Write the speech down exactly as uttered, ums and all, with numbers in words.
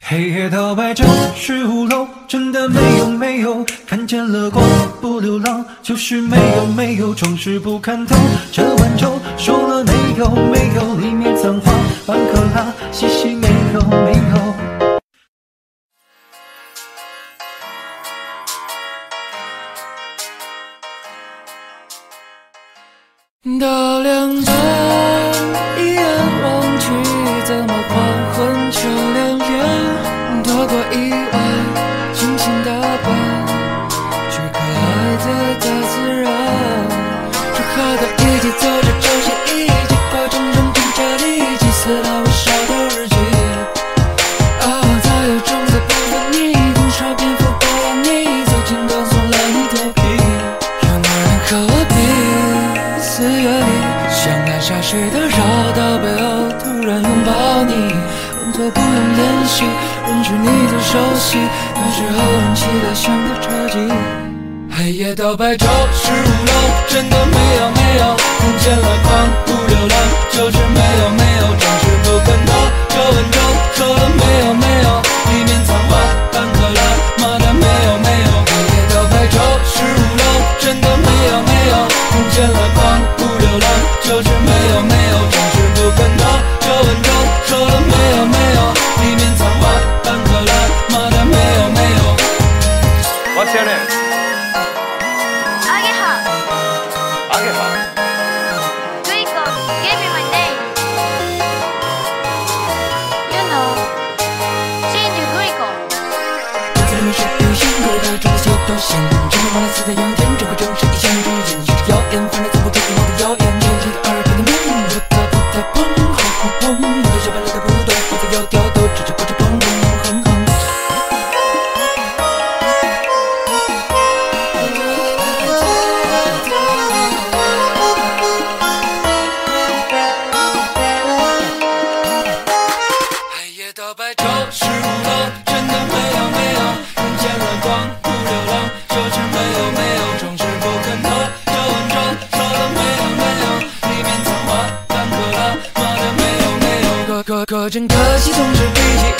黑夜到白九十五楼，真的没有没有看见了光，不流浪就是没有没有总是不看透。这碗粥说了没有没有，里面脏话半克拉，细细没有没有。 到两端，一眼望去，怎么黄昏就两远？躲过意外，精心打扮，去可爱的大自然。说好的一起走着就像一起过程中添加力气，撕拉我烧的日记。啊，早有种子不分你，多少蝙蝠都让你走近，告诉了你头皮，有没有人和我比？四月里，像爱下水的绕到背后，突然拥抱你，动作不用练习，认识你最熟悉，那时候很期待像个车技。黑夜到白昼，十五楼，真的没有没有看见了光，不流浪就是没有没有，装饰不肯透。这碗粥说了没有没有，里面藏花半克拉，妈的没有没有。黑夜到白昼，十五楼，真的没有没有看见了光，不流浪就是没有没有，装饰不肯透。这碗粥说了没有没有，里面藏花半克拉，妈的没有没有。 What's your name? Ageha. Ageha. Yuiko gave me my name. You know, Shinju Guiko. 在人生有幸过的中的街头巷，这么完了似的阳天，这个城市一向如烟，于是谣言，反正从不听我的谣言，全体的耳边的面，不打不打砰轰轰轰，我的小白来的不对，我在窈窕都只着不着砰砰哼哼。黑夜到白昼，十五楼，真的没有没有看见了光，不流浪就是没有没有，装饰不肯透。这碗粥说了没有没有，里面藏花半克拉，妈的没有没有。可可可真可惜，总是比起